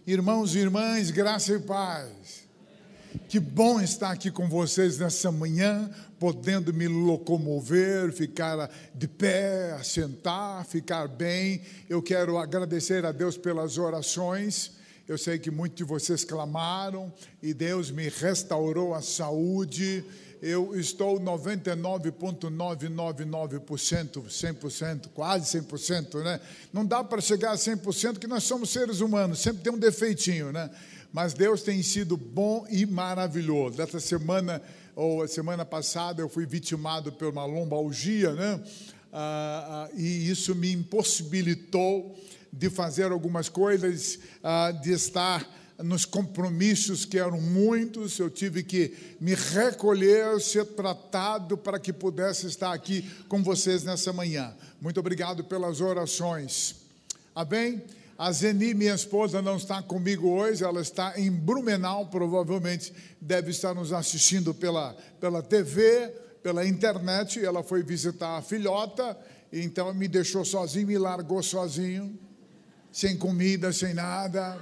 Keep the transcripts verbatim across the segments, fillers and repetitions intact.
Irmãos e irmãs, graça e paz. Que bom estar aqui com vocês nessa manhã, podendo me locomover, ficar de pé, sentar, ficar bem. Eu quero agradecer a Deus pelas orações. Eu sei que muitos de vocês clamaram e Deus me restaurou a saúde. Eu estou noventa e nove vírgula novecentos e noventa e nove por cento, cem por cento, quase cem por cento, né? Não dá para chegar a cem por cento, porque nós somos seres humanos, sempre tem um defeitinho, né? Mas Deus tem sido bom e maravilhoso. Essa semana, ou a semana passada, eu fui vitimado por uma lombalgia, né? Ah, ah, e isso me impossibilitou de fazer algumas coisas, ah, de estar nos compromissos que eram muitos. Eu tive que me recolher, ser tratado para que pudesse estar aqui com vocês nessa manhã. Muito obrigado pelas orações. Amém? A Zeni, minha esposa, não está comigo hoje, ela está em Blumenau, provavelmente deve estar nos assistindo pela, pela T V, pela internet. Ela foi visitar a filhota, então me deixou sozinho, me largou sozinho, sem comida, sem nada.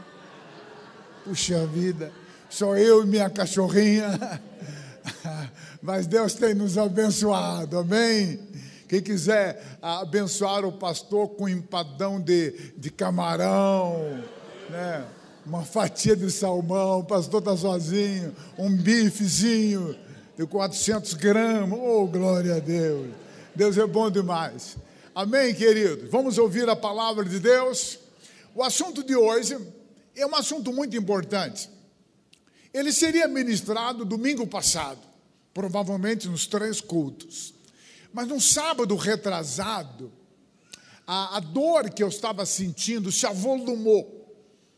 Puxa vida, só eu e minha cachorrinha, mas Deus tem nos abençoado, amém? Quem quiser abençoar o pastor com empadão de, de camarão, né? Uma fatia de salmão, o pastor está sozinho, um bifezinho de quatrocentos gramas, oh, glória a Deus, Deus é bom demais, amém, queridos? Vamos ouvir a palavra de Deus. O assunto de hoje é um assunto muito importante. Ele seria ministrado domingo passado, provavelmente nos três cultos. Mas no sábado retrasado, a, a dor que eu estava sentindo se avolumou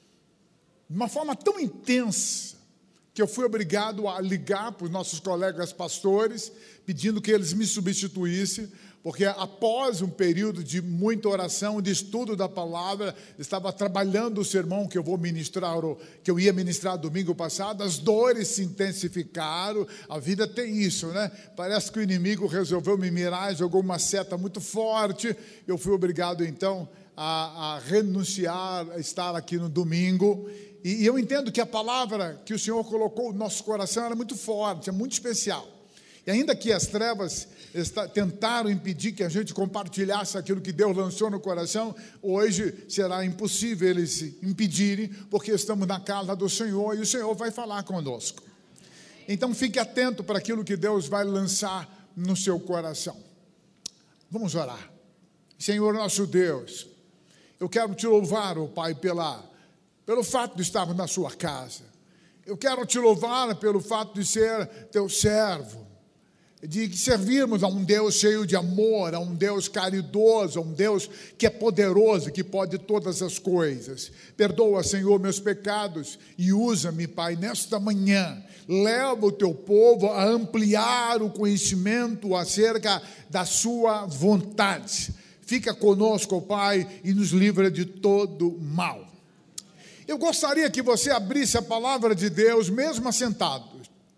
de uma forma tão intensa que eu fui obrigado a ligar para os nossos colegas pastores, pedindo que eles me substituíssem, porque após um período de muita oração, de estudo da palavra, estava trabalhando o sermão que eu vou ministrar, que eu ia ministrar domingo passado, as dores se intensificaram. A vida tem isso, né? Parece que o inimigo resolveu me mirar, jogou uma seta muito forte. Eu fui obrigado, então, a, a renunciar, a estar aqui no domingo. E, e eu entendo que a palavra que o Senhor colocou no nosso coração era muito forte, é muito especial. E ainda que as trevas está, tentaram impedir que a gente compartilhasse aquilo que Deus lançou no coração, hoje será impossível eles impedirem, porque estamos na casa do Senhor e o Senhor vai falar conosco. Então fique atento para aquilo que Deus vai lançar no seu coração. Vamos orar. Senhor nosso Deus, eu quero te louvar, oh Pai, pela, pelo fato de estarmos na sua casa. Eu quero te louvar pelo fato de ser teu servo, de servirmos a um Deus cheio de amor, a um Deus caridoso, a um Deus que é poderoso, que pode todas as coisas. Perdoa, Senhor, meus pecados e usa-me, Pai, nesta manhã. Leva o teu povo a ampliar o conhecimento acerca da sua vontade. Fica conosco, Pai, e nos livra de todo mal. Eu gostaria que você abrisse a palavra de Deus, mesmo assentado,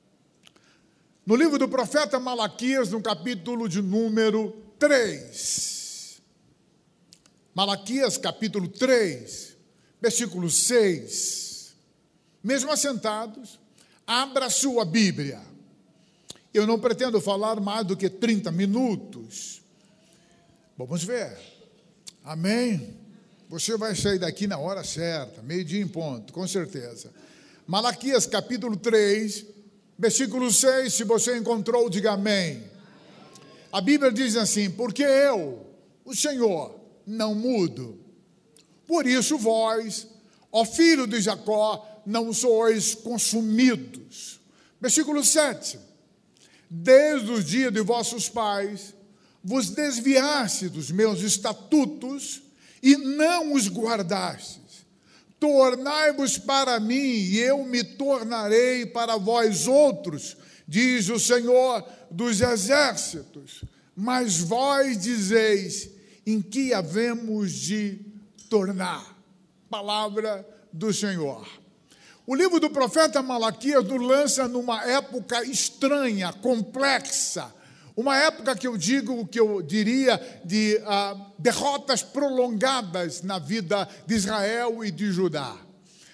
no livro do profeta Malaquias, no capítulo de número três. Malaquias, capítulo três, versículo seis. Mesmo assentados, abra a sua Bíblia. Eu não pretendo falar mais do que trinta minutos. Vamos ver. Amém? Você vai sair daqui na hora certa, meio-dia em ponto, com certeza. Malaquias, capítulo três, versículo seis, se você encontrou, diga amém. A Bíblia diz assim: porque eu, o Senhor, não mudo. Por isso vós, ó filho de Jacó, não sois consumidos. Versículo sete. Desde o dia de vossos pais, vos desviaste dos meus estatutos e não os guardastes. Tornai-vos para mim, e eu me tornarei para vós outros, diz o Senhor dos exércitos. Mas vós dizeis, em que havemos de tornar? Palavra do Senhor. O livro do profeta Malaquias nos lança numa época estranha, complexa, uma época que eu digo, que eu diria, de uh, derrotas prolongadas na vida de Israel e de Judá.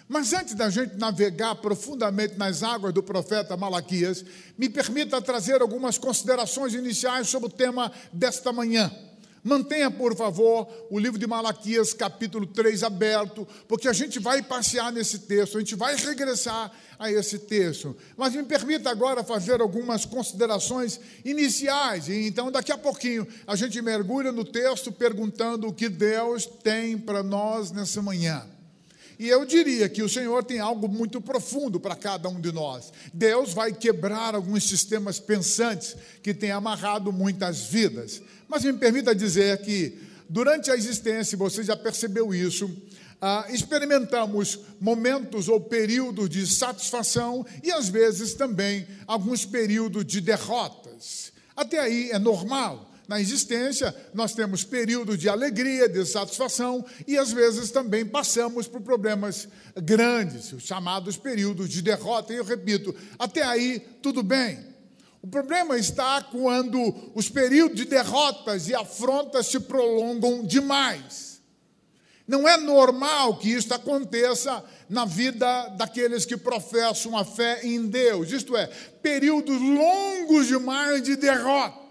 Mas antes da gente navegar profundamente nas águas do profeta Malaquias, me permita trazer algumas considerações iniciais sobre o tema desta manhã. Mantenha, por favor, o livro de Malaquias, capítulo três, aberto, porque a gente vai passear nesse texto, a gente vai regressar a esse texto. Mas me permita agora fazer algumas considerações iniciais. E então, daqui a pouquinho, a gente mergulha no texto perguntando o que Deus tem para nós nessa manhã. E eu diria que o Senhor tem algo muito profundo para cada um de nós. Deus vai quebrar alguns sistemas pensantes que têm amarrado muitas vidas. Mas me permita dizer que, durante a existência, você já percebeu isso, ah, experimentamos momentos ou períodos de satisfação e, às vezes, também alguns períodos de derrotas. Até aí é normal. Na existência, nós temos períodos de alegria, de satisfação e, às vezes, também passamos por problemas grandes, os chamados períodos de derrota. E eu repito, até aí, tudo bem. O problema está quando os períodos de derrotas e afrontas se prolongam demais. Não é normal que isso aconteça na vida daqueles que professam a fé em Deus. Isto é, períodos longos demais de derrota.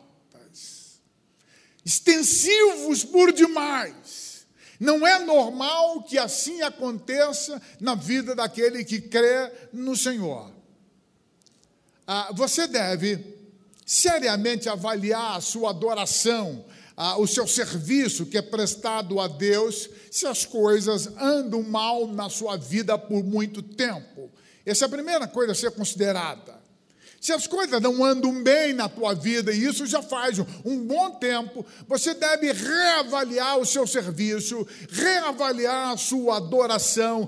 Extensivos por demais. Não é normal que assim aconteça na vida daquele que crê no Senhor. Ah, você deve seriamente avaliar a sua adoração, ah, o seu serviço que é prestado a Deus, se as coisas andam mal na sua vida por muito tempo. Essa é a primeira coisa a ser considerada. Se as coisas não andam bem na tua vida, e isso já faz um bom tempo, você deve reavaliar o seu serviço, reavaliar a sua adoração,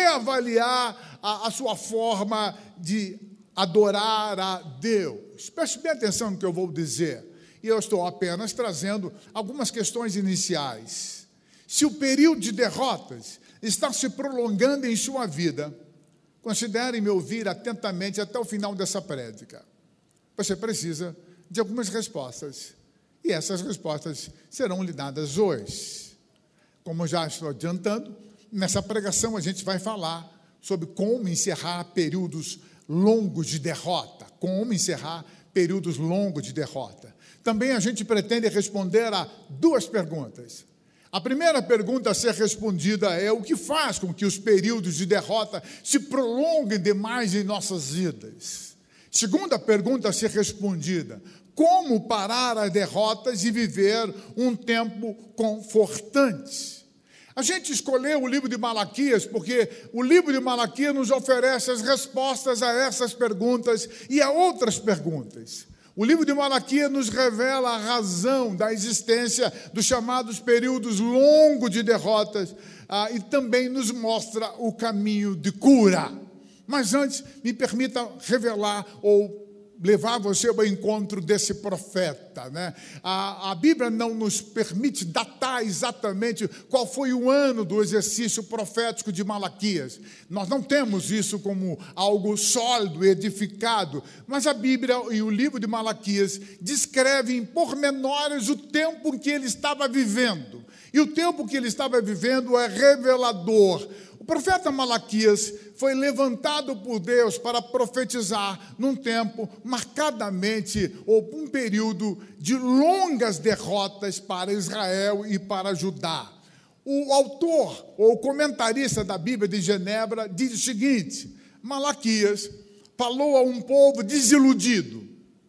reavaliar a, a sua forma de adorar a Deus. Preste bem atenção no que eu vou dizer, e eu estou apenas trazendo algumas questões iniciais. Se o período de derrotas está se prolongando em sua vida, considere me ouvir atentamente até o final dessa prédica. Você precisa de algumas respostas, e essas respostas serão lhe dadas hoje. Como já estou adiantando, nessa pregação a gente vai falar sobre como encerrar períodos longos de derrota, como encerrar períodos longos de derrota. Também a gente pretende responder a duas perguntas. A primeira pergunta a ser respondida é o que faz com que os períodos de derrota se prolonguem demais em nossas vidas. Segunda pergunta a ser respondida, como parar as derrotas e viver um tempo confortante? A gente escolheu o livro de Malaquias porque o livro de Malaquias nos oferece as respostas a essas perguntas e a outras perguntas. O livro de Malaquias nos revela a razão da existência dos chamados períodos longos de derrotas ah, e também nos mostra o caminho de cura. Mas antes, me permita revelar ou levar você ao encontro desse profeta, né? A, a Bíblia não nos permite datar exatamente qual foi o ano do exercício profético de Malaquias. Nós não temos isso como algo sólido, edificado, mas a Bíblia e o livro de Malaquias descrevem em pormenores o tempo em que ele estava vivendo. E o tempo que ele estava vivendo é revelador. O profeta Malaquias foi levantado por Deus para profetizar num tempo marcadamente, ou um período de longas derrotas para Israel e para Judá. O autor, ou comentarista da Bíblia de Genebra, diz o seguinte: Malaquias falou a um povo desiludido,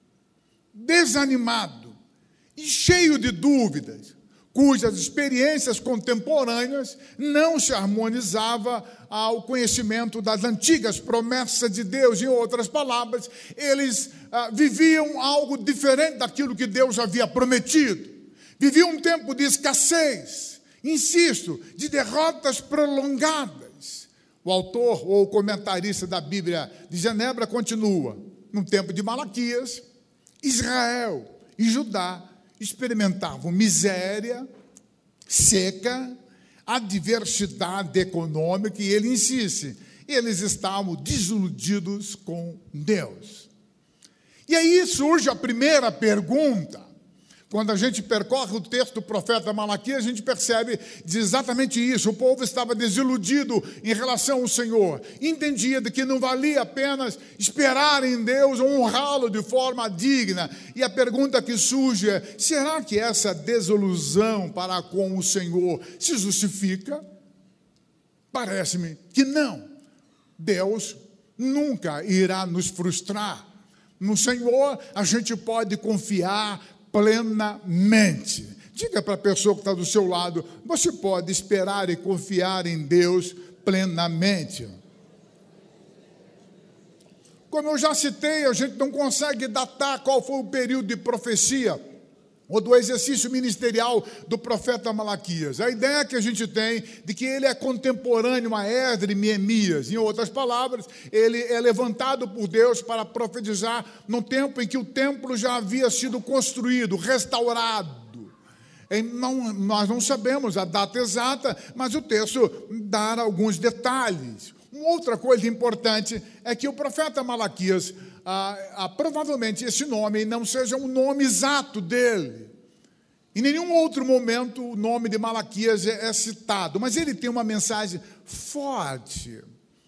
desanimado e cheio de dúvidas, cujas experiências contemporâneas não se harmonizavam ao conhecimento das antigas promessas de Deus. Em outras palavras, eles ah, viviam algo diferente daquilo que Deus havia prometido. Viviam um tempo de escassez, insisto, de derrotas prolongadas. O autor ou comentarista da Bíblia de Genebra continua: no tempo de Malaquias, Israel e Judá experimentavam miséria, seca, adversidade econômica, e ele insiste, eles estavam desiludidos com Deus. E aí surge a primeira pergunta: Quando a gente percorre o texto do profeta Malaquias, a gente percebe exatamente isso. O povo estava desiludido em relação ao Senhor. Entendia de que não valia apenas esperar em Deus, honrá-lo de forma digna. E a pergunta que surge é, será que essa desilusão para com o Senhor se justifica? Parece-me que não. Deus nunca irá nos frustrar. No Senhor, a gente pode confiar plenamente. Diga para a pessoa que está do seu lado, você pode esperar e confiar em Deus plenamente. Como eu já citei, a gente não consegue datar qual foi o período de profecia ou do exercício ministerial do profeta Malaquias. A ideia que a gente tem de que ele é contemporâneo a Esdras e Neemias. Em outras palavras, ele é levantado por Deus para profetizar no tempo em que o templo já havia sido construído, restaurado. Não, nós não sabemos a data exata, mas o texto dá alguns detalhes. Uma outra coisa importante é que o profeta Malaquias, ah, ah, provavelmente esse nome não seja um nome exato dele. Em nenhum outro momento o nome de Malaquias é, é citado, mas ele tem uma mensagem forte.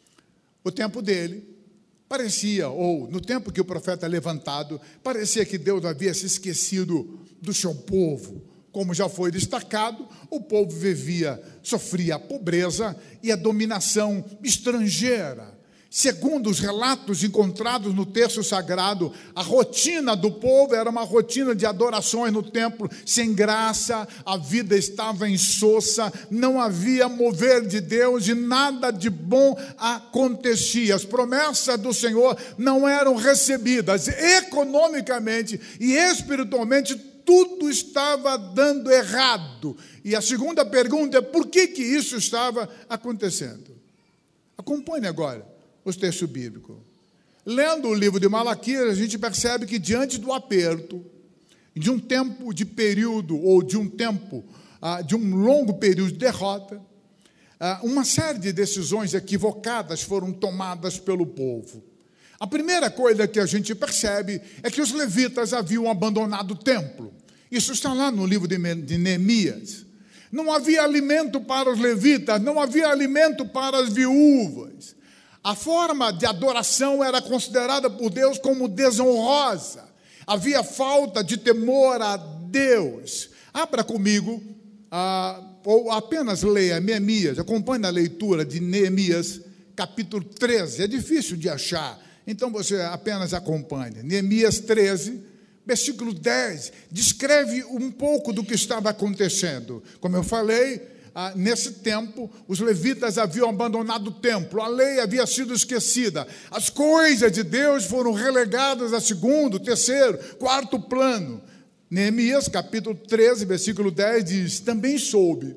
O tempo dele parecia, ou no tempo que o profeta é levantado, parecia que Deus havia se esquecido do seu povo. Como já foi destacado, o povo vivia, sofria a pobreza e a dominação estrangeira. Segundo os relatos encontrados no texto sagrado, a rotina do povo era uma rotina de adorações no templo, sem graça, a vida estava insossa, não havia mover de Deus e nada de bom acontecia. As promessas do Senhor não eram recebidas economicamente e espiritualmente. Tudo estava dando errado. E a segunda pergunta é, por que que isso estava acontecendo? Acompanhe agora os textos bíblicos. Lendo o livro de Malaquias, a gente percebe que diante do aperto, de um tempo de período, ou de um tempo, de um longo período de derrota, uma série de decisões equivocadas foram tomadas pelo povo. A primeira coisa que a gente percebe é que os levitas haviam abandonado o templo. Isso está lá no livro de Neemias. Não havia alimento para os levitas, não havia alimento para as viúvas. A forma de adoração era considerada por Deus como desonrosa. Havia falta de temor a Deus. Abra comigo, ah, ou apenas leia Neemias, acompanhe a leitura de Neemias, capítulo treze. É difícil de achar. Então você apenas acompanha. Neemias treze, versículo dez, descreve um pouco do que estava acontecendo. Como eu falei, ah, nesse tempo, os levitas haviam abandonado o templo, a lei havia sido esquecida, as coisas de Deus foram relegadas a segundo, terceiro, quarto plano. Neemias, capítulo treze, versículo dez, diz, também soube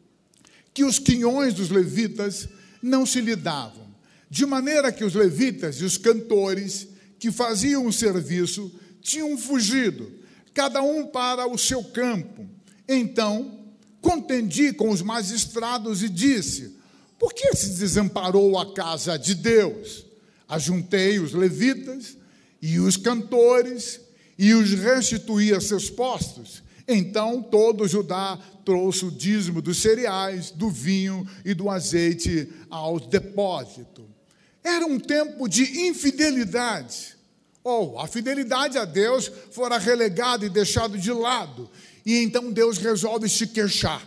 que os quinhões dos levitas não se lhe davam, de maneira que os levitas e os cantores que faziam o serviço tinham fugido, cada um para o seu campo. Então, contendi com os magistrados e disse, por que se desamparou a casa de Deus? Ajuntei os levitas e os cantores e os restituí a seus postos. Então, todo Judá trouxe o dízimo dos cereais, do vinho e do azeite aos depósitos. Era um tempo de infidelidade. Ou oh, a fidelidade a Deus fora relegada e deixada de lado. E então Deus resolve se queixar.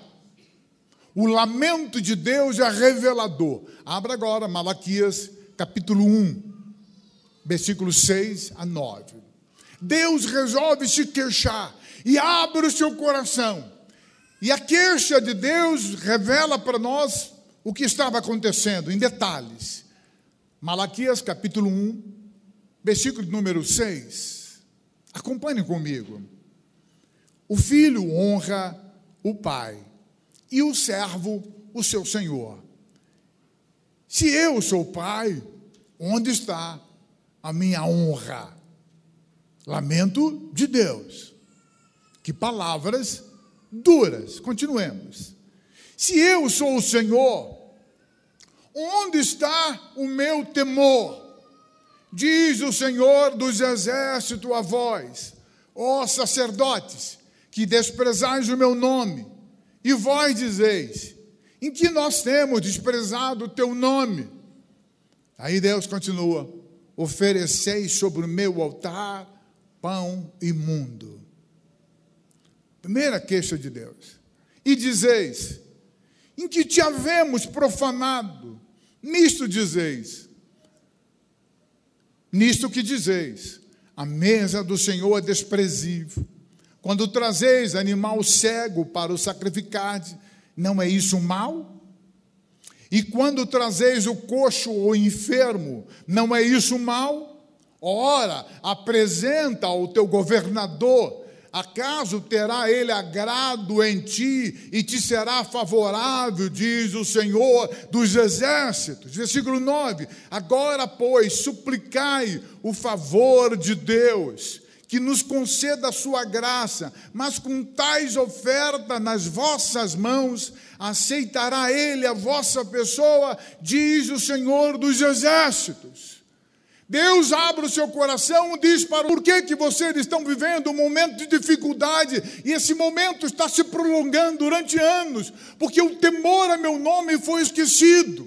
O lamento de Deus é revelador. Abra agora Malaquias, capítulo um, versículos seis a nove. Deus resolve se queixar e abre o seu coração. E a queixa de Deus revela para nós o que estava acontecendo, em detalhes. Malaquias, capítulo um, versículo número seis. Acompanhem comigo. O filho honra o pai, e o servo o seu senhor. Se eu sou pai, onde está a minha honra? Lamento de Deus. Que palavras duras. Continuemos. Se eu sou o Senhor, onde está o meu temor? Diz o Senhor dos exércitos a vós, ó sacerdotes, que que desprezais o meu nome, e vós dizeis, em que nós temos desprezado o teu nome? Aí Deus continua, ofereceis sobre o meu altar pão imundo. Primeira queixa de Deus. E dizeis, em que te havemos profanado? Nisto dizeis, nisto que dizeis, a mesa do Senhor é desprezível. Quando trazeis animal cego para o sacrificar, não é isso mal? E quando trazeis o coxo ou enfermo, não é isso mal? Ora, apresenta ao teu governador, acaso terá ele agrado em ti e te será favorável, diz o Senhor dos exércitos. Versículo nove, agora, pois, suplicai o favor de Deus, que nos conceda a sua graça, mas com tais ofertas nas vossas mãos, aceitará ele a vossa pessoa, diz o Senhor dos exércitos. Deus abre o seu coração e diz para por que que vocês estão vivendo um momento de dificuldade, e esse momento está se prolongando durante anos, porque o temor a meu nome foi esquecido.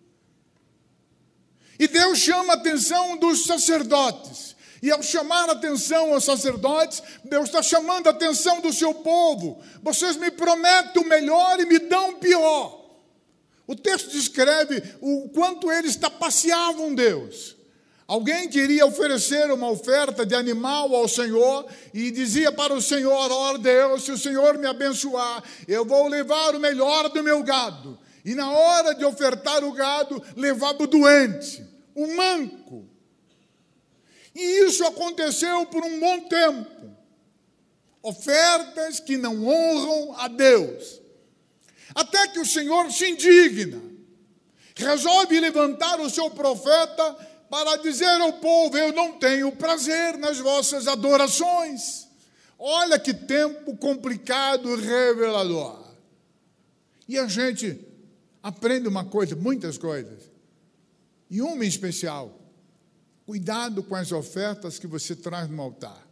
E Deus chama a atenção dos sacerdotes. E ao chamar a atenção aos sacerdotes, Deus está chamando a atenção do seu povo. Vocês me prometem o melhor e me dão o pior. O texto descreve o quanto eles tapaceavam Deus. Alguém queria oferecer uma oferta de animal ao Senhor e dizia para o Senhor, ó Deus, se o Senhor me abençoar, eu vou levar o melhor do meu gado. E na hora de ofertar o gado, levava o doente, o manco. E isso aconteceu por um bom tempo. Ofertas que não honram a Deus. Até que o Senhor se indigna. Resolve levantar o seu profeta para dizer ao povo, eu não tenho prazer nas vossas adorações. Olha que tempo complicado e revelador. E a gente aprende uma coisa, muitas coisas. E uma em especial. Cuidado com as ofertas que você traz no altar.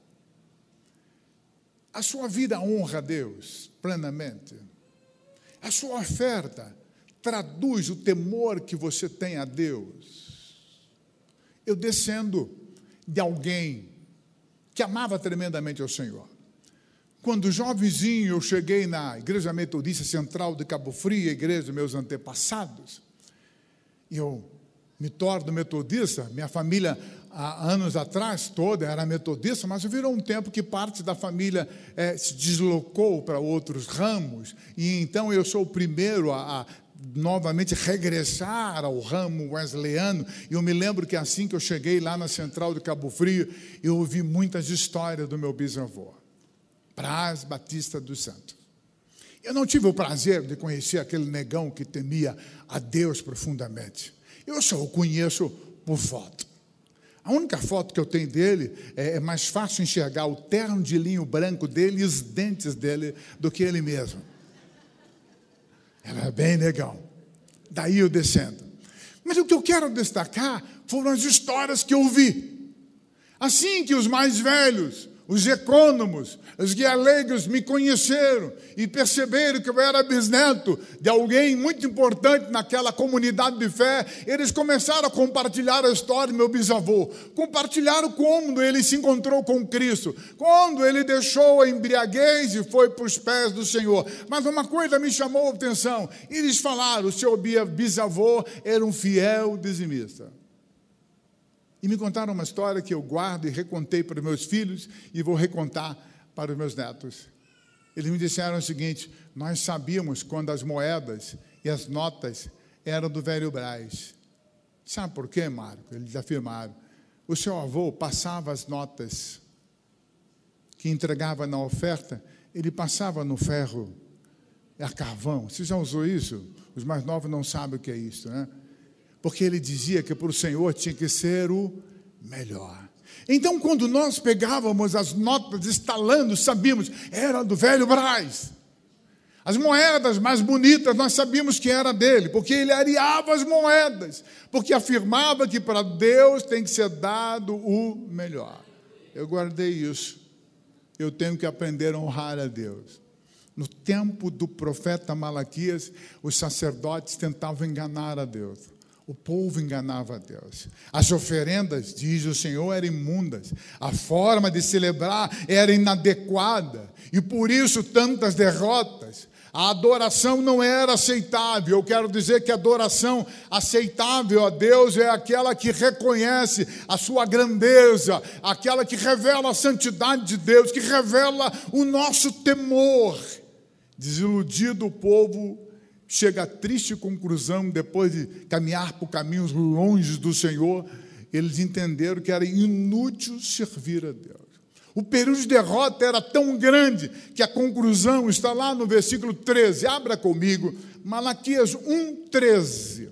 A sua vida honra a Deus plenamente. A sua oferta traduz o temor que você tem a Deus. Eu descendo de alguém que amava tremendamente ao Senhor. Quando jovenzinho eu cheguei na Igreja Metodista Central de Cabo Frio, a igreja dos meus antepassados, e eu me torno metodista. Minha família, há anos atrás, toda era metodista, mas virou um tempo que parte da família é, se deslocou para outros ramos, e então eu sou o primeiro a, a novamente regressar ao ramo wesleyano. E eu me lembro que assim que eu cheguei lá na Central de Cabo Frio, eu ouvi muitas histórias do meu bisavô, Brás Batista dos Santos. Eu não tive o prazer de conhecer aquele negão que temia a Deus profundamente. Eu só o conheço por foto. A única foto que eu tenho dele, é, é mais fácil enxergar o terno de linho branco dele e os dentes dele do que ele mesmo. Era bem legal. Daí eu descendo. Mas o que eu quero destacar foram as histórias que eu vi. Assim que os mais velhos, os econômicos, os guialegos me conheceram e perceberam que eu era bisneto de alguém muito importante naquela comunidade de fé, eles começaram a compartilhar a história do meu bisavô. Compartilharam como ele se encontrou com Cristo, quando ele deixou a embriaguez e foi para os pés do Senhor. Mas uma coisa me chamou a atenção. Eles falaram, o seu bisavô era um fiel dizimista. E me contaram uma história que eu guardo e recontei para os meus filhos e vou recontar para os meus netos. Eles me disseram o seguinte, nós sabíamos quando as moedas e as notas eram do velho Brás. Sabe por quê, Marco? Eles afirmaram. O seu avô passava as notas que entregava na oferta, ele passava no ferro a carvão. Você já usou isso? Os mais novos não sabem o que é isso, né? Porque ele dizia que para o Senhor tinha que ser o melhor. Então, quando nós pegávamos as notas estalando, sabíamos, era do velho Brás. As moedas mais bonitas, nós sabíamos que era dele, porque ele areava as moedas, porque afirmava que para Deus tem que ser dado o melhor. Eu guardei isso. eu tenho que aprender a honrar a Deus. No tempo do profeta Malaquias, os sacerdotes tentavam enganar a Deus. O povo enganava a Deus. As oferendas, diz o Senhor, eram imundas. A forma de celebrar era inadequada. E por isso tantas derrotas. A adoração não era aceitável. Eu quero dizer que a adoração aceitável a Deus é aquela que reconhece a sua grandeza, aquela que revela a santidade de Deus, que revela o nosso temor. Desiludido, o povo chega à triste conclusão, depois de caminhar por caminhos longe do Senhor, eles entenderam que era inútil servir a Deus. O período de derrota era tão grande que a conclusão está lá no versículo treze. Abra comigo, Malaquias um, treze.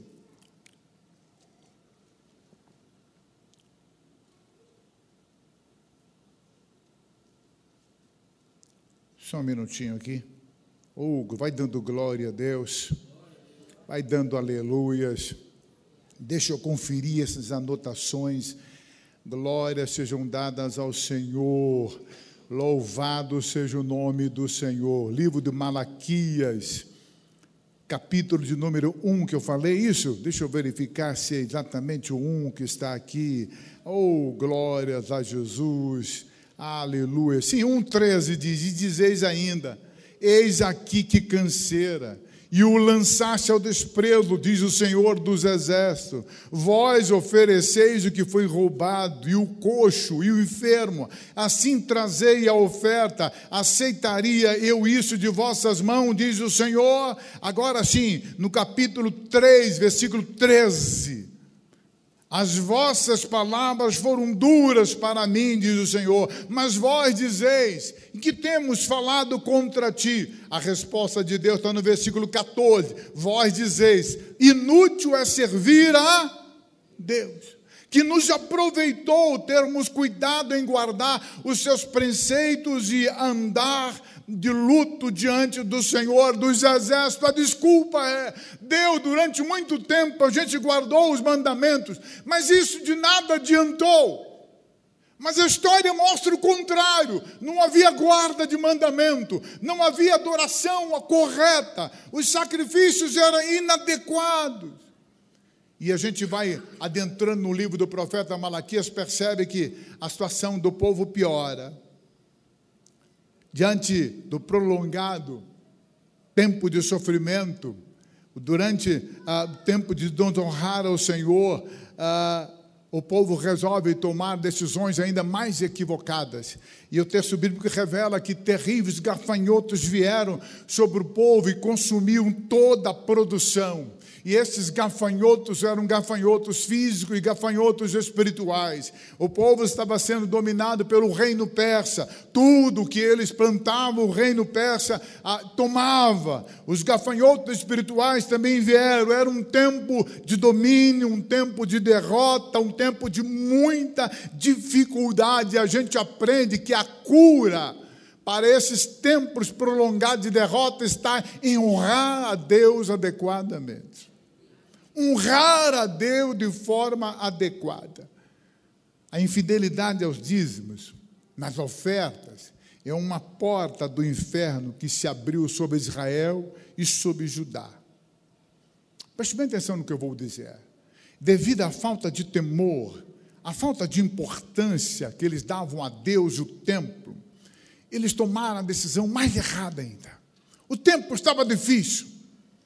Só um minutinho aqui. Hugo, vai dando glória a Deus, vai dando aleluias. Deixa eu conferir essas anotações. Glórias sejam dadas ao Senhor, louvado seja o nome do Senhor. Livro de Malaquias, capítulo de número um, que eu falei isso? Deixa eu verificar se é exatamente o um que está aqui. Oh, glórias a Jesus, aleluia. Sim, um, treze diz, e dizeis ainda, eis aqui que canseira, e o lançaste ao desprezo, diz o Senhor dos Exércitos. Vós ofereceis o que foi roubado, e o coxo, e o enfermo. Assim trazei a oferta, aceitaria eu isso de vossas mãos, diz o Senhor. Agora sim, no capítulo três, versículo treze. As vossas palavras foram duras para mim, diz o Senhor, mas vós dizeis, que temos falado contra ti? A resposta de Deus está no versículo catorze. Vós dizeis, inútil é servir a Deus, que nos aproveitou termos cuidado em guardar os seus preceitos e andar de luto diante do Senhor dos Exércitos. A desculpa é, Deus, durante muito tempo a gente guardou os mandamentos, mas isso de nada adiantou. Mas a história mostra o contrário. Não havia guarda de mandamento, não havia adoração correta, os sacrifícios eram inadequados. E a gente vai adentrando no livro do profeta Malaquias, percebe que a situação do povo piora. Diante do prolongado tempo de sofrimento, durante ah, o tempo de desonrar ao Senhor, ah, o povo resolve tomar decisões ainda mais equivocadas. E o texto bíblico revela que terríveis gafanhotos vieram sobre o povo e consumiam toda a produção. E esses gafanhotos eram gafanhotos físicos e gafanhotos espirituais. O povo estava sendo dominado pelo reino persa. Tudo que eles plantavam, o reino persa ah, tomava. Os gafanhotos espirituais também vieram. Era um tempo de domínio, um tempo de derrota, um tempo de muita dificuldade. A gente aprende que a cura para esses tempos prolongados de derrota está em honrar a Deus adequadamente. Honrar a Deus de forma adequada. A infidelidade aos dízimos, nas ofertas, é uma porta do inferno que se abriu sobre Israel e sobre Judá. Preste bem atenção no que eu vou dizer. Devido à falta de temor, à falta de importância que eles davam a Deus e o templo, eles tomaram a decisão mais errada ainda. O tempo estava difícil.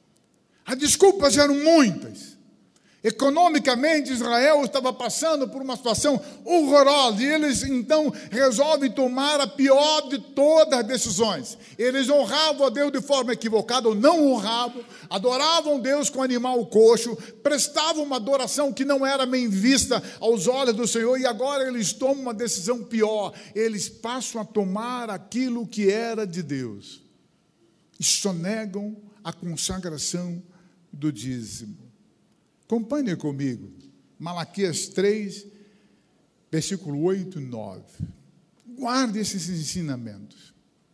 As desculpas eram muitas. Economicamente, Israel estava passando por uma situação horrorosa. E eles, então, resolvem tomar a pior de todas as decisões. Eles honravam a Deus de forma equivocada, ou não honravam. Adoravam Deus com animal coxo. Prestavam uma adoração que não era bem vista aos olhos do Senhor. E agora eles tomam uma decisão pior. Eles passam a tomar aquilo que era de Deus. E sonegam a consagração do dízimo. Acompanhe comigo, Malaquias três, versículo oito e nove. Guarde esses ensinamentos.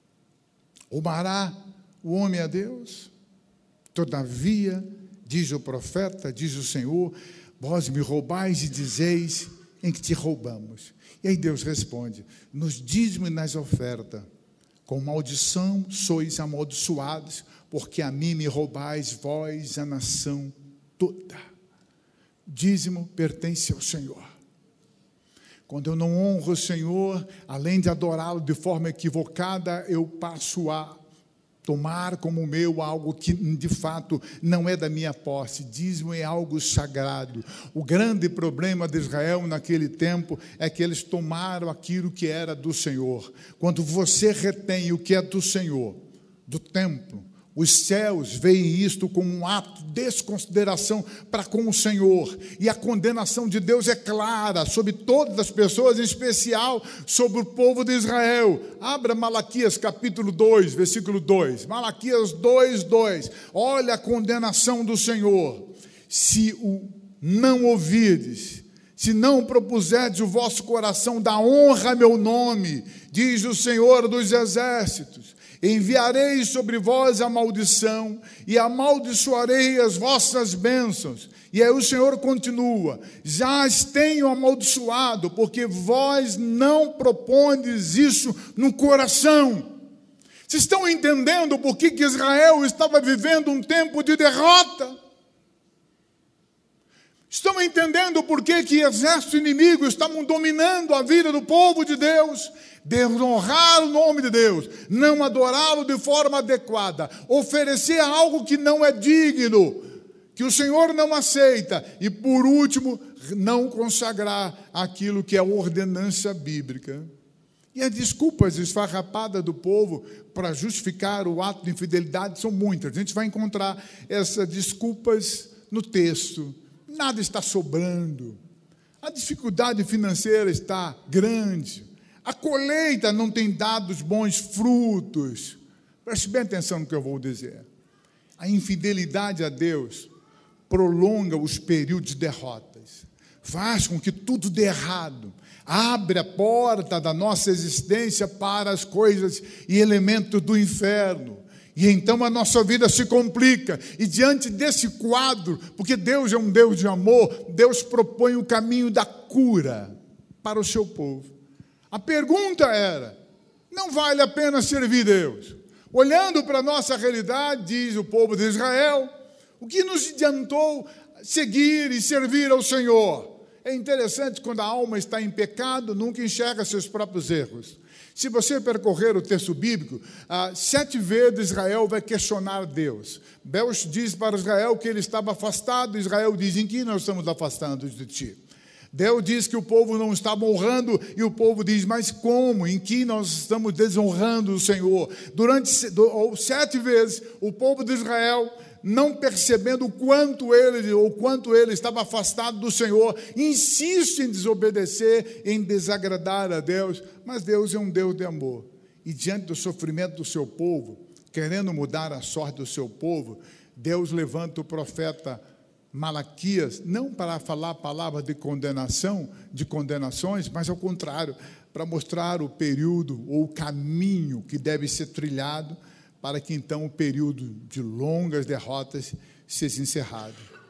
Honrará o homem a Deus? Todavia, diz o profeta, diz o Senhor, vós me roubais e dizeis em que te roubamos? E aí Deus responde: nos dízimos e nas ofertas, com maldição sois amaldiçoados, porque a mim me roubais vós a nação toda. Dízimo pertence ao Senhor. Quando eu não honro o Senhor, além de adorá-lo de forma equivocada, eu passo a tomar como meu algo que de fato não é da minha posse. Dízimo é algo sagrado. O grande problema de Israel naquele tempo é que eles tomaram aquilo que era do Senhor. Quando você retém o que é do Senhor, do templo, os céus veem isto como um ato de desconsideração para com o Senhor. E a condenação de Deus é clara sobre todas as pessoas, em especial sobre o povo de Israel. Abra Malaquias capítulo dois, versículo dois. Malaquias dois, dois. Olha a condenação do Senhor. Se o não ouvirdes, se não propuserdes o vosso coração da honra a meu nome, diz o Senhor dos exércitos, enviarei sobre vós a maldição e amaldiçoarei as vossas bênçãos. E aí o Senhor continua: já as tenho amaldiçoado, porque vós não propondes isso no coração. Vocês estão entendendo por que que Israel estava vivendo um tempo de derrota? Estão entendendo por que que exércitos inimigos estavam dominando a vida do povo de Deus? Desonrar o nome de Deus, não adorá-lo de forma adequada, oferecer algo que não é digno, que o Senhor não aceita, e por último, não consagrar aquilo que é ordenança bíblica. E as desculpas esfarrapadas do povo para justificar o ato de infidelidade são muitas. A gente vai encontrar essas desculpas no texto. Nada está sobrando, a dificuldade financeira está grande, a colheita não tem dado os bons frutos. Preste bem atenção no que eu vou dizer. A infidelidade a Deus prolonga os períodos de derrotas, faz com que tudo dê errado, abre a porta da nossa existência para as coisas e elementos do inferno. E então a nossa vida se complica. E diante desse quadro, porque Deus é um Deus de amor, Deus propõe o caminho da cura para o seu povo. A pergunta era: não vale a pena servir Deus? Olhando para a nossa realidade, diz o povo de Israel, o que nos adiantou seguir e servir ao Senhor? É interessante, quando a alma está em pecado, nunca enxerga seus próprios erros. Se você percorrer o texto bíblico, ah, sete vezes Israel vai questionar Deus. Deus diz para Israel que ele estava afastado. Israel diz: em que nós estamos afastados de ti? Deus diz que o povo não estava honrando, e o povo diz: mas como? Em que nós estamos desonrando o Senhor? Durante sete vezes, o povo de Israel, não percebendo o quanto ele, ou quanto ele estava afastado do Senhor, insiste em desobedecer, em desagradar a Deus. Mas Deus é um Deus de amor. E diante do sofrimento do seu povo, querendo mudar a sorte do seu povo, Deus levanta o profeta Malaquias, não para falar palavras de condenação, de condenações, mas ao contrário, para mostrar o período ou o caminho que deve ser trilhado para que então o período de longas derrotas seja encerrado.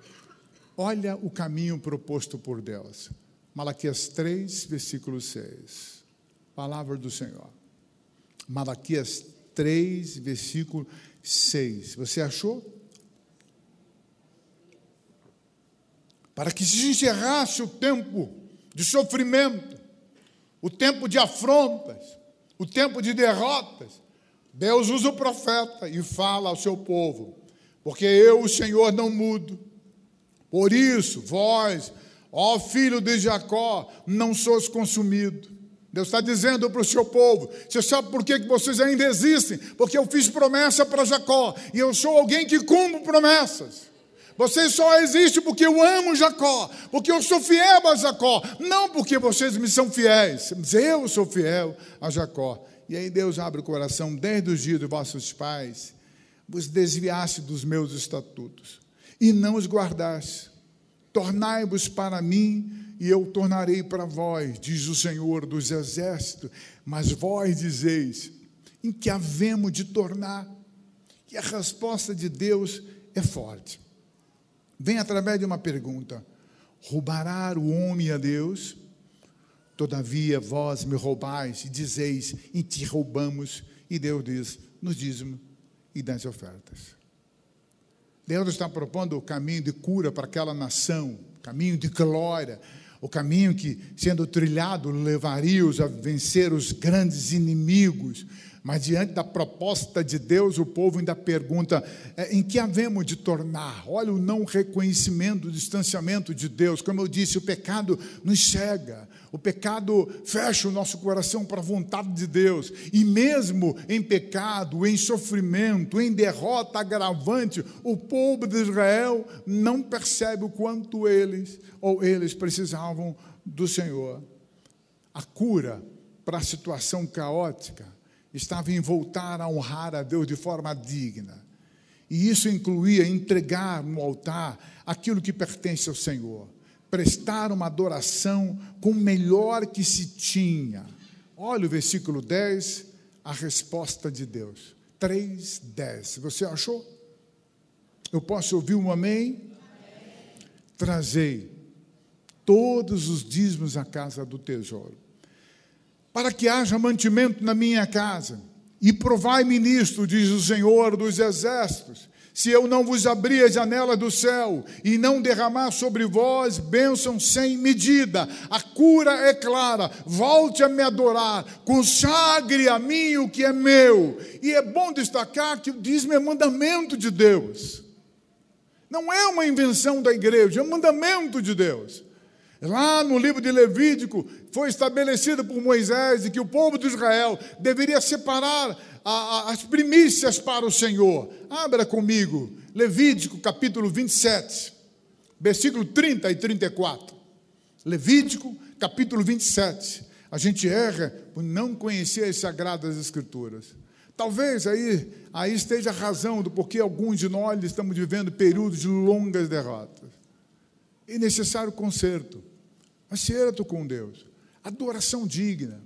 Olha o caminho proposto por Deus. Malaquias três, versículo seis. Palavra do Senhor. Malaquias três, versículo seis. Você achou? Para que se encerrasse o tempo de sofrimento, o tempo de afrontas, o tempo de derrotas, Deus usa o profeta e fala ao seu povo: porque eu, o Senhor, não mudo. Por isso, vós, ó filho de Jacó, não sois consumido. Deus está dizendo para o seu povo: você sabe por que vocês ainda existem? Porque eu fiz promessa para Jacó, e eu sou alguém que cumpre promessas. Vocês só existem porque eu amo Jacó, porque eu sou fiel a Jacó, não porque vocês me são fiéis, mas eu sou fiel a Jacó. E aí Deus abre o coração: desde os dias de vossos pais, vos desviaste dos meus estatutos, e não os guardaste. Tornai-vos para mim, e eu tornarei para vós, diz o Senhor dos exércitos. Mas vós dizeis: em que havemos de tornar? E a resposta de Deus é forte. Vem através de uma pergunta: roubará o homem a Deus? Todavia vós me roubais e dizeis, em ti roubamos. E Deus diz, nos dízimos e das ofertas. Deus está propondo o caminho de cura para aquela nação, o caminho de glória, o caminho que, sendo trilhado, levaria-os a vencer os grandes inimigos. Mas diante da proposta de Deus, o povo ainda pergunta, em que havemos de tornar? Olha o não reconhecimento, o distanciamento de Deus. Como eu disse, o pecado nos cega, o pecado fecha o nosso coração para a vontade de Deus. E mesmo em pecado, em sofrimento, em derrota agravante, o povo de Israel não percebe o quanto eles, ou eles precisavam do Senhor. A cura para a situação caótica estava em voltar a honrar a Deus de forma digna. E isso incluía entregar no altar aquilo que pertence ao Senhor. Prestar uma adoração com o melhor que se tinha. Olha o versículo dez, a resposta de Deus. três, dez. Você achou? Eu posso ouvir um amém? Amém. Trazei todos os dízimos à casa do tesouro, para que haja mantimento na minha casa. E provai-me nisto, diz o Senhor dos Exércitos, se eu não vos abrir a janela do céu e não derramar sobre vós bênção sem medida. A cura é clara, volte a me adorar, consagre a mim o que é meu. E é bom destacar que o dízimo é mandamento de Deus. Não é uma invenção da igreja, é um mandamento de Deus. Lá no livro de Levítico, foi estabelecido por Moisés de que o povo de Israel deveria separar a, a, as primícias para o Senhor. Abra comigo, Levítico capítulo vinte e sete, versículo trinta e trinta e quatro. Levítico capítulo vinte e sete. A gente erra por não conhecer as Sagradas Escrituras. Talvez aí, aí esteja a razão do porquê alguns de nós estamos vivendo períodos de longas derrotas. É necessário conserto, acerto com Deus, adoração digna.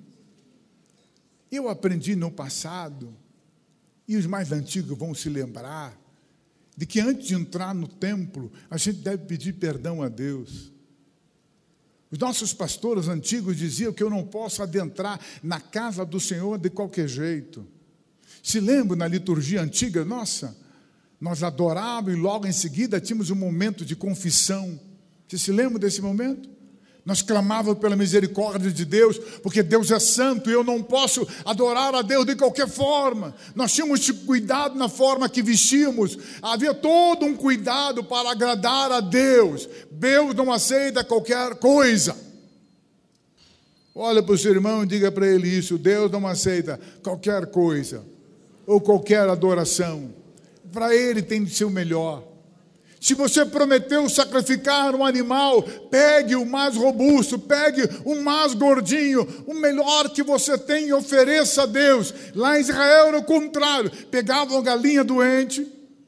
Eu aprendi no passado, e os mais antigos vão se lembrar, de que antes de entrar no templo, a gente deve pedir perdão a Deus. Os nossos pastores antigos diziam que eu não posso adentrar na casa do Senhor de qualquer jeito. Se lembra na liturgia antiga, nossa, nós adorávamos e logo em seguida tínhamos um momento de confissão. Você se lembra desse momento? Nós clamávamos pela misericórdia de Deus, porque Deus é santo e eu não posso adorar a Deus de qualquer forma. Nós tínhamos cuidado na forma que vestíamos. Havia todo um cuidado para agradar a Deus. Deus não aceita qualquer coisa. Olha para o seu irmão e diga para ele isso. Deus não aceita qualquer coisa ou qualquer adoração. Para Ele tem de ser o melhor. Se você prometeu sacrificar um animal, pegue o mais robusto, pegue o mais gordinho, o melhor que você tem e ofereça a Deus. Lá em Israel era o contrário. Pegavam a galinha doente,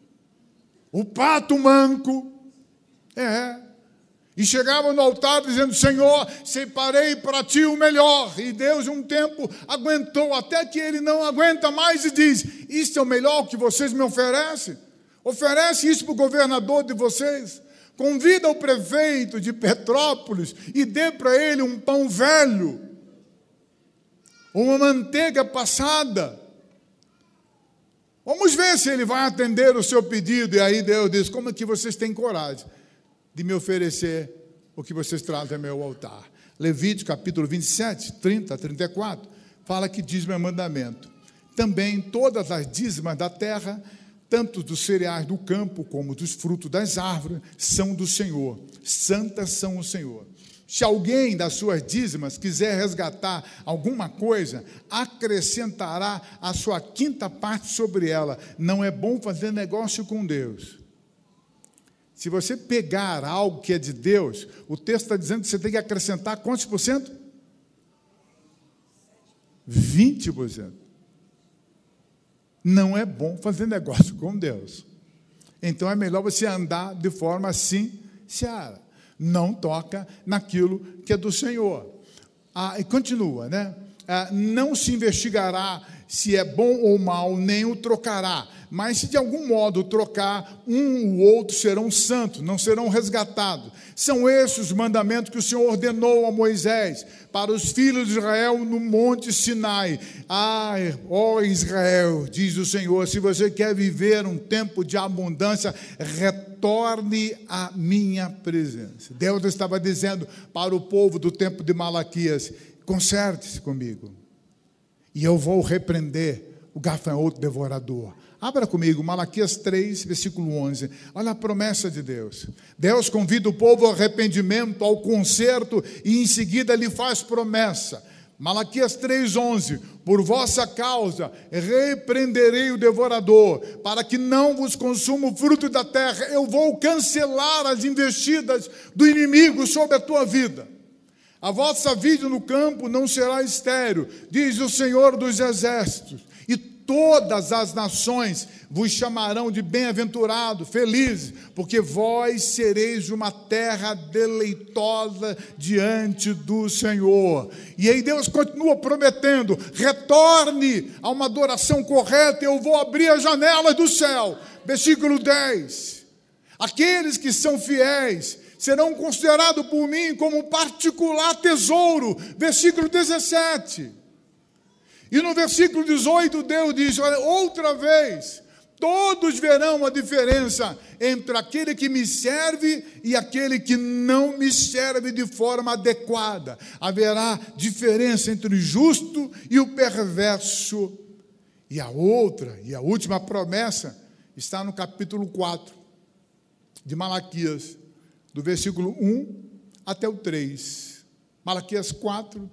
o pato manco, é, e chegavam no altar dizendo, Senhor, separei para ti o melhor. E Deus, um tempo, aguentou, até que Ele não aguenta mais e diz, isto é o melhor que vocês me oferecem? Oferece isso para o governador de vocês. Convida o prefeito de Petrópolis e dê para ele um pão velho, uma manteiga passada. Vamos ver se ele vai atender o seu pedido. E aí Deus diz, como é que vocês têm coragem de me oferecer o que vocês trazem ao meu altar? Levítico capítulo vinte e sete, trinta a trinta e quatro, fala que dízimo é mandamento. Também todas as dízimas da terra, tanto dos cereais do campo como dos frutos das árvores, são do Senhor. Santas são o Senhor. Se alguém das suas dízimas quiser resgatar alguma coisa, acrescentará a sua quinta parte sobre ela. Não é bom fazer negócio com Deus. Se você pegar algo que é de Deus, o texto está dizendo que você tem que acrescentar quantos por cento? vinte por cento. Não é bom fazer negócio com Deus. Então é melhor você andar de forma assim, sincera. Não toca naquilo que é do Senhor. Ah, e continua, né? Ah, não se investigará se é bom ou mal, nem o trocará. Mas se de algum modo trocar, um ou outro serão santos, não serão resgatados. São esses os mandamentos que o Senhor ordenou a Moisés para os filhos de Israel no monte Sinai. Ah, ó Israel, diz o Senhor, se você quer viver um tempo de abundância, retorne à minha presença. Deus estava dizendo para o povo do tempo de Malaquias, conserte-se comigo, e eu vou repreender o gafanhoto devorador. Abra comigo, Malaquias três, versículo onze. Olha a promessa de Deus. Deus convida o povo ao arrependimento, ao conserto, e em seguida lhe faz promessa. Malaquias três, onze. Por vossa causa repreenderei o devorador, para que não vos consuma o fruto da terra. Eu vou cancelar as investidas do inimigo sobre a tua vida. A vossa vida no campo não será estéril, diz o Senhor dos Exércitos. E todas as nações vos chamarão de bem-aventurado, felizes, porque vós sereis uma terra deleitosa diante do Senhor. E aí Deus continua prometendo, retorne a uma adoração correta, eu vou abrir as janelas do céu. Versículo dez. Aqueles que são fiéis serão considerados por mim como particular tesouro. Versículo dezessete. E no versículo dezoito, Deus diz, olha, outra vez, todos verão a diferença entre aquele que me serve e aquele que não me serve de forma adequada. Haverá diferença entre o justo e o perverso. E a outra, e a última promessa, está no capítulo quatro de Malaquias, do versículo um até o três. Malaquias quatro,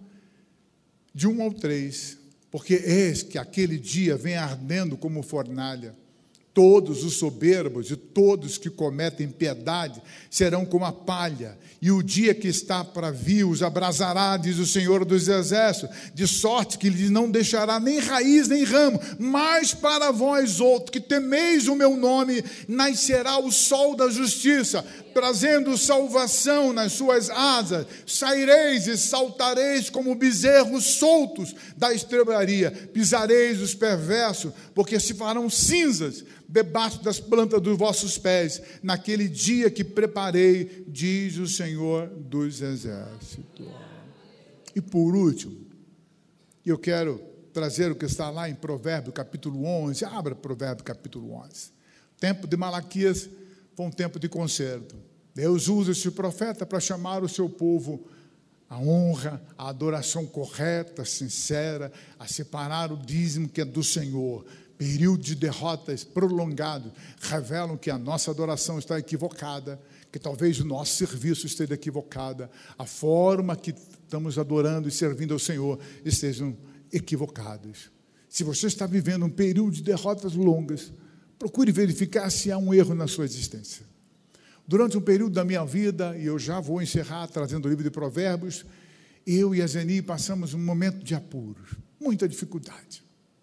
de um ao três. Porque eis que aquele dia vem ardendo como fornalha. Todos os soberbos e todos que cometem piedade serão como a palha, e o dia que está para vir os abrasará, diz o Senhor dos Exércitos, de sorte que lhes não deixará nem raiz nem ramo. Mas para vós outros que temeis o meu nome, nascerá o sol da justiça, trazendo salvação nas suas asas. Saireis e saltareis como bezerros soltos da estrebaria, pisareis os perversos, porque se farão cinzas debaixo das plantas dos vossos pés, naquele dia que preparei, diz o Senhor dos Exércitos. E por último, eu quero trazer o que está lá em Provérbios capítulo onze, abra Provérbios capítulo onze. O tempo de Malaquias foi um tempo de conserto. Deus usa esse profeta para chamar o seu povo à honra, à adoração correta, sincera, a separar o dízimo que é do Senhor. Período de derrotas prolongado revelam que a nossa adoração está equivocada, que talvez o nosso serviço esteja equivocado, a forma que estamos adorando e servindo ao Senhor estejam equivocadas. Se você está vivendo um período de derrotas longas, procure verificar se há um erro na sua existência. Durante um período da minha vida, e eu já vou encerrar trazendo o livro de Provérbios, eu e a Zeni passamos um momento de apuros, muita dificuldade.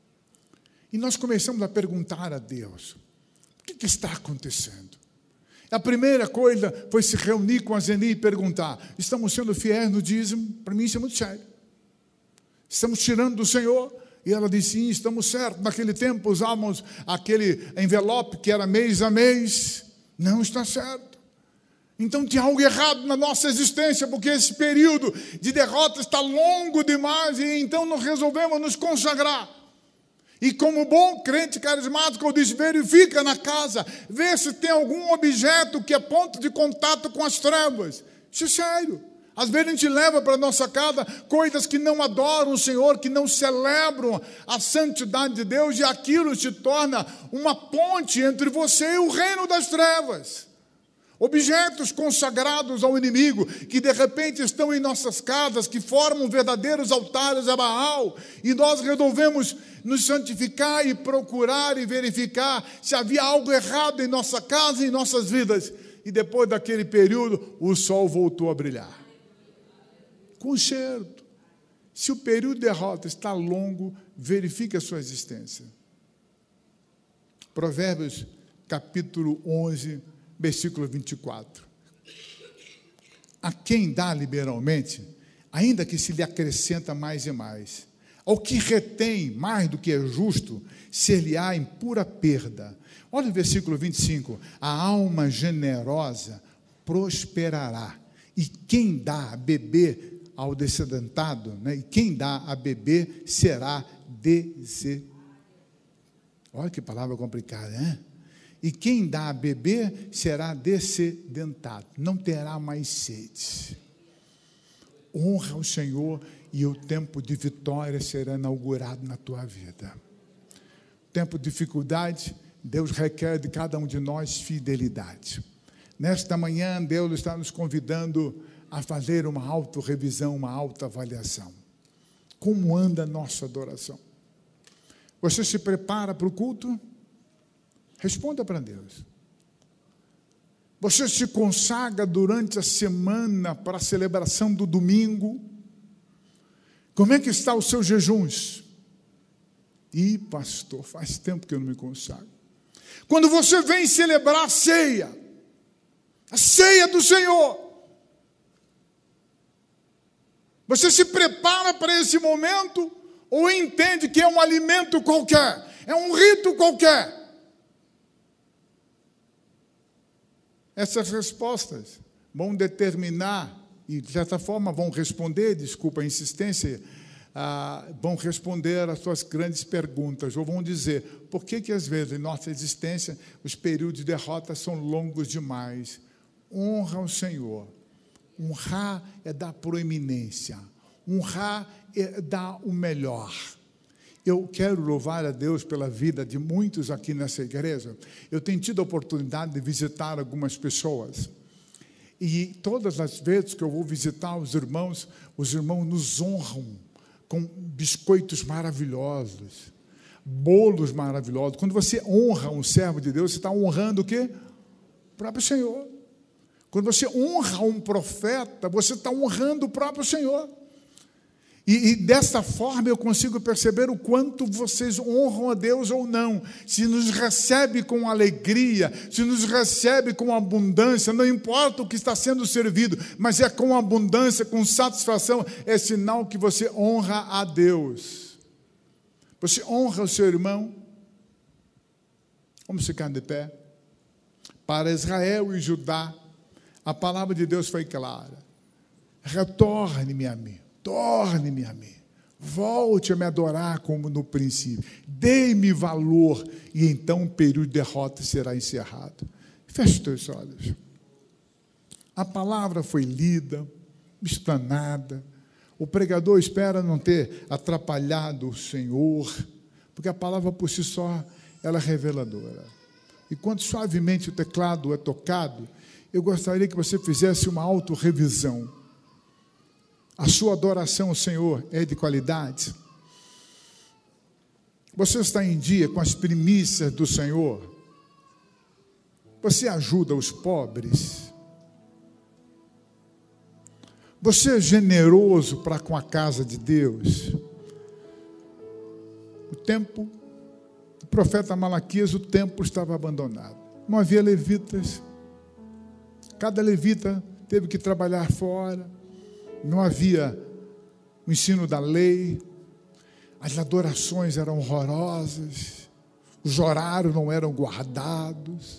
E nós começamos a perguntar a Deus, o que, que está acontecendo? A primeira coisa foi se reunir com a Zeni e perguntar, estamos sendo fiéis no dízimo? Para mim isso é muito sério. Estamos tirando do Senhor? E ela disse, sim, estamos certos. Naquele tempo usávamos aquele envelope que era mês a mês. Não está certo. Então tinha algo errado na nossa existência, porque esse período de derrota está longo demais, e então nós resolvemos nos consagrar. E como bom crente carismático, eu disse, verifica na casa, vê se tem algum objeto que é ponto de contato com as trevas. Isso é sério. Às vezes a gente leva para a nossa casa coisas que não adoram o Senhor, que não celebram a santidade de Deus, e aquilo se torna uma ponte entre você e o reino das trevas. Objetos consagrados ao inimigo, que de repente estão em nossas casas, que formam verdadeiros altares a Baal, e nós resolvemos nos santificar e procurar e verificar se havia algo errado em nossa casa e em nossas vidas. E depois daquele período, o sol voltou a brilhar. Conserto. Se o período de derrota está longo, verifique a sua existência. Provérbios, capítulo onze, versículo vinte e quatro. A quem dá liberalmente, ainda que se lhe acrescenta mais e mais. Ao que retém mais do que é justo, ser-lhe-á em pura perda. Olha o versículo vinte e cinco. A alma generosa prosperará, e quem dá a beber ao descedentado, né, e quem dá a beber será dese... Olha que palavra complicada, né? E quem dá a beber será descedentado, não terá mais sede. Honra o Senhor e o tempo de vitória será inaugurado na tua vida. Tempo de dificuldade, Deus requer de cada um de nós fidelidade. Nesta manhã, Deus está nos convidando a fazer uma autorrevisão, uma autoavaliação. Como anda a nossa adoração? Você se prepara para o culto? Responda para Deus. Você se consagra durante a semana para a celebração do domingo? Como é que está os seus jejuns? Ih, pastor, faz tempo que eu não me consagro. Quando você vem celebrar a ceia, a ceia do Senhor, você se prepara para esse momento ou entende que é um alimento qualquer, é um rito qualquer? Essas respostas vão determinar, e de certa forma vão responder, desculpa a insistência, ah, vão responder às suas grandes perguntas, ou vão dizer, por que que às vezes em nossa existência os períodos de derrota são longos demais? Honra o Senhor. Honrar é dar proeminência, honrar é dar o melhor. Eu quero louvar a Deus pela vida de muitos aqui nessa igreja. Eu tenho tido a oportunidade de visitar algumas pessoas. E todas as vezes que eu vou visitar os irmãos, os irmãos nos honram com biscoitos maravilhosos, bolos maravilhosos. Quando você honra um servo de Deus, você está honrando o quê? O próprio Senhor. Quando você honra um profeta, você está honrando o próprio Senhor. E, e dessa forma eu consigo perceber o quanto vocês honram a Deus ou não. Se nos recebe com alegria, se nos recebe com abundância, não importa o que está sendo servido, mas é com abundância, com satisfação, é sinal que você honra a Deus. Você honra o seu irmão? Vamos ficar de pé. Para Israel e Judá, a palavra de Deus foi clara. Retorne-me a mim. Torne-me a mim, volte a me adorar como no princípio, dê-me valor, e então o período de derrota será encerrado. Feche os teus olhos. A palavra foi lida, explanada, o pregador espera não ter atrapalhado o Senhor, porque a palavra por si só, ela é reveladora. E quando suavemente o teclado é tocado, eu gostaria que você fizesse uma autorrevisão. A sua adoração ao Senhor é de qualidade? Você está em dia com as primícias do Senhor? Você ajuda os pobres? Você é generoso para com a casa de Deus? O templo, o profeta Malaquias, o templo estava abandonado. Não havia levitas. Cada levita teve que trabalhar fora. Não havia o ensino da lei, as adorações eram horrorosas, os horários não eram guardados.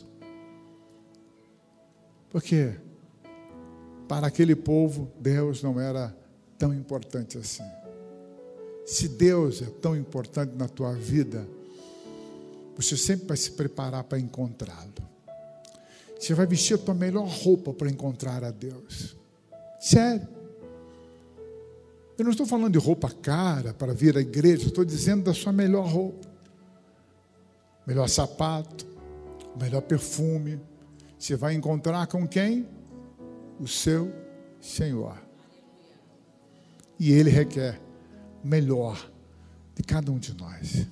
Porque para aquele povo, Deus não era tão importante assim. Se Deus é tão importante na tua vida, você sempre vai se preparar para encontrá-lo. Você vai vestir a tua melhor roupa para encontrar a Deus. Sério. Eu não estou falando de roupa cara para vir à igreja, estou dizendo da sua melhor roupa. Melhor sapato, melhor perfume. Você vai encontrar com quem? O seu Senhor. E Ele requer o melhor de cada um de nós.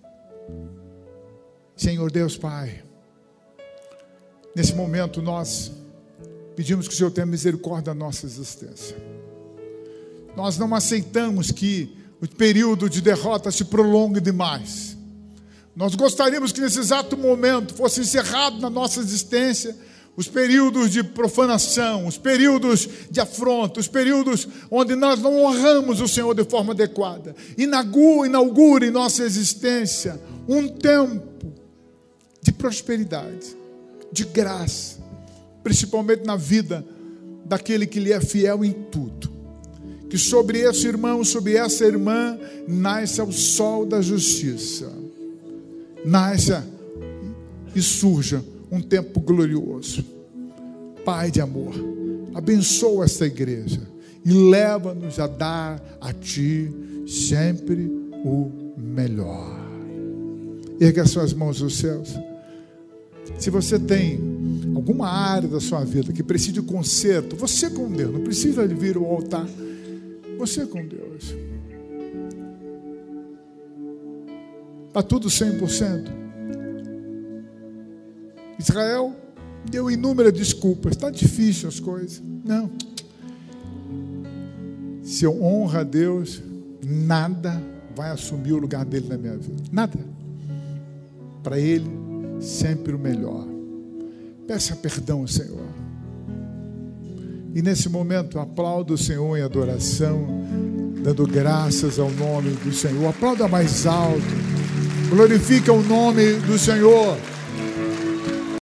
Senhor Deus Pai, nesse momento nós pedimos que o Senhor tenha misericórdia da nossa existência. Nós não aceitamos que o período de derrota se prolongue demais. Nós gostaríamos que nesse exato momento fosse encerrado na nossa existência os períodos de profanação, os períodos de afronta, os períodos onde nós não honramos o Senhor de forma adequada. Inaugure, inaugure em nossa existência um tempo de prosperidade, de graça, principalmente na vida daquele que lhe é fiel em tudo. Que sobre esse irmão, sobre essa irmã, nasça o sol da justiça, nasça e surja um tempo glorioso. Pai de amor, abençoa esta igreja e leva-nos a dar a Ti sempre o melhor. Erga suas mãos aos céus. Se você tem alguma área da sua vida que precisa de conserto, você com Deus, não precisa vir ao altar, você com Deus. Está tudo cem por cento. Israel deu inúmeras desculpas. Está difícil as coisas. Não. Se eu honro a Deus, nada vai assumir o lugar dele na minha vida. Nada. Para Ele, sempre o melhor. Peça perdão ao Senhor. E nesse momento, aplauda o Senhor em adoração, dando graças ao nome do Senhor. Aplauda mais alto. Glorifica o nome do Senhor.